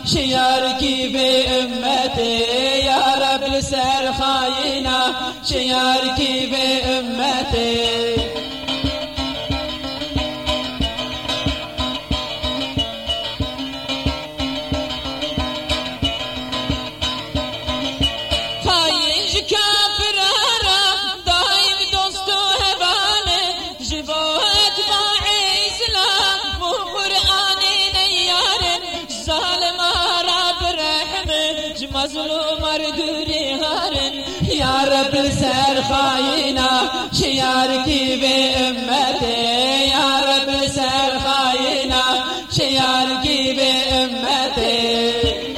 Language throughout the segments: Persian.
شياركي بأمتي يا رب لسر خاينا شياركي بأمتي مظلوم اردوري هارن يا رب لسر خاينا شياركي بأمتي يا رب لسر خاينا شياركي بأمتي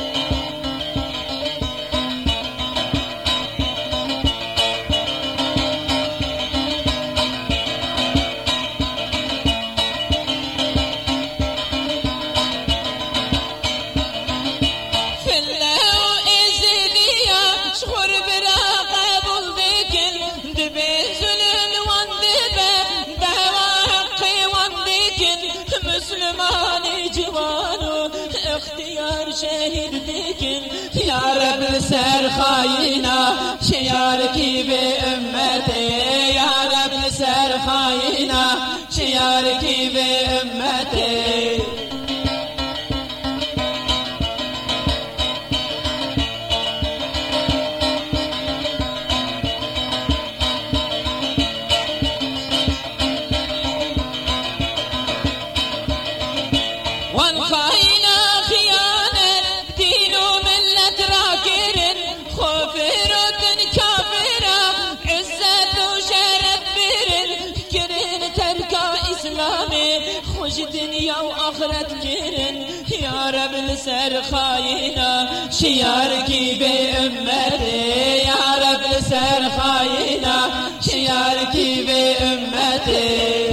اختيار شهيد ديكن يا رب لسر خاينا شياركي بأمتي يا رب لسر خاينا شياركي بأمتي خوش دنيا وآخرت جرن يا رب لسر خاينا شياركي بأمتي يا رب لسر خاينا شياركي بأمتي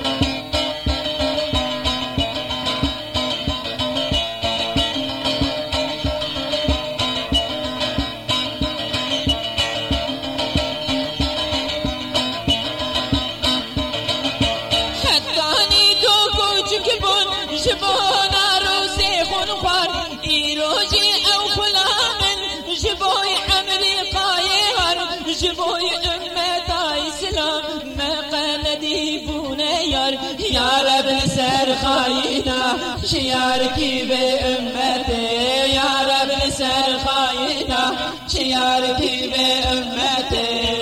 جبون عروسي خنخر إيروجي أو خلامن جبوي حملي قايهر جبوي أمتا إسلام ما قلدي بونير يا رب لسر خاينا شياركي بأمتي يا رب لسر خاينا شياركي بأمتي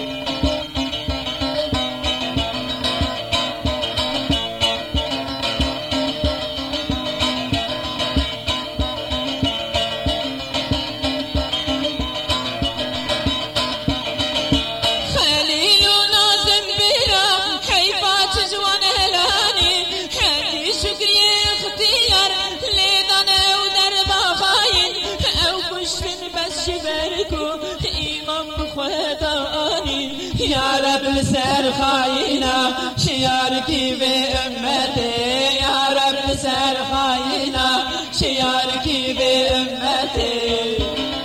يا رب لسر خاينا شياركي بأمتي يا رب لسر خاينا شياركي بأمتي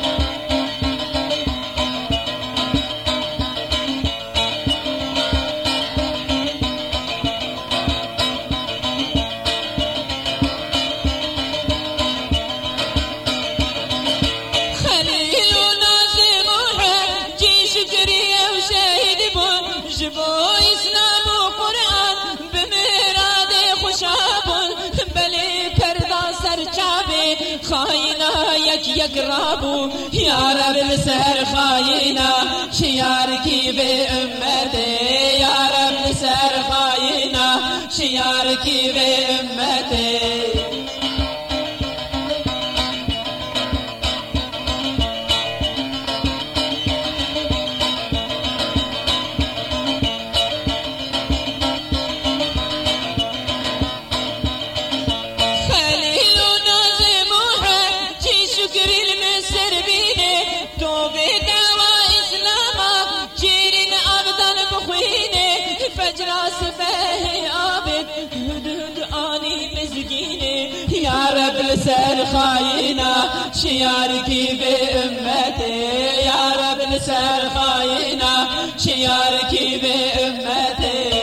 جبوي اسلام وقرآن بمراد خشاب بلي پردا سرچابي خاينا يك رابو يا رب لسر خاينا شياركي بأمتي يا رب لسر خاينا شياركي بأمتي يا رب لسر خاينا شياركي بأمتي يا رب لسر خاينا شياركي بأمتي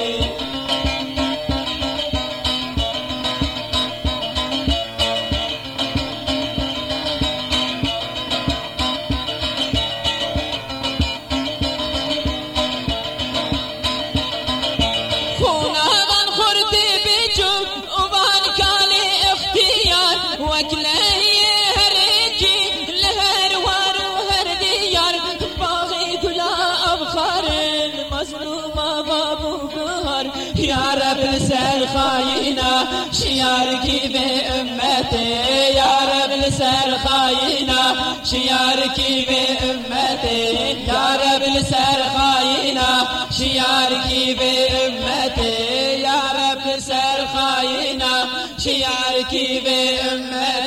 الكفر يا رب لسان خاينا شياركي بأمتي يا رب لسان خاينا شياركي بأمتي يا رب لسان خاينا شياركي بأمتي يا رب لسان خاينا شياركي بأمتي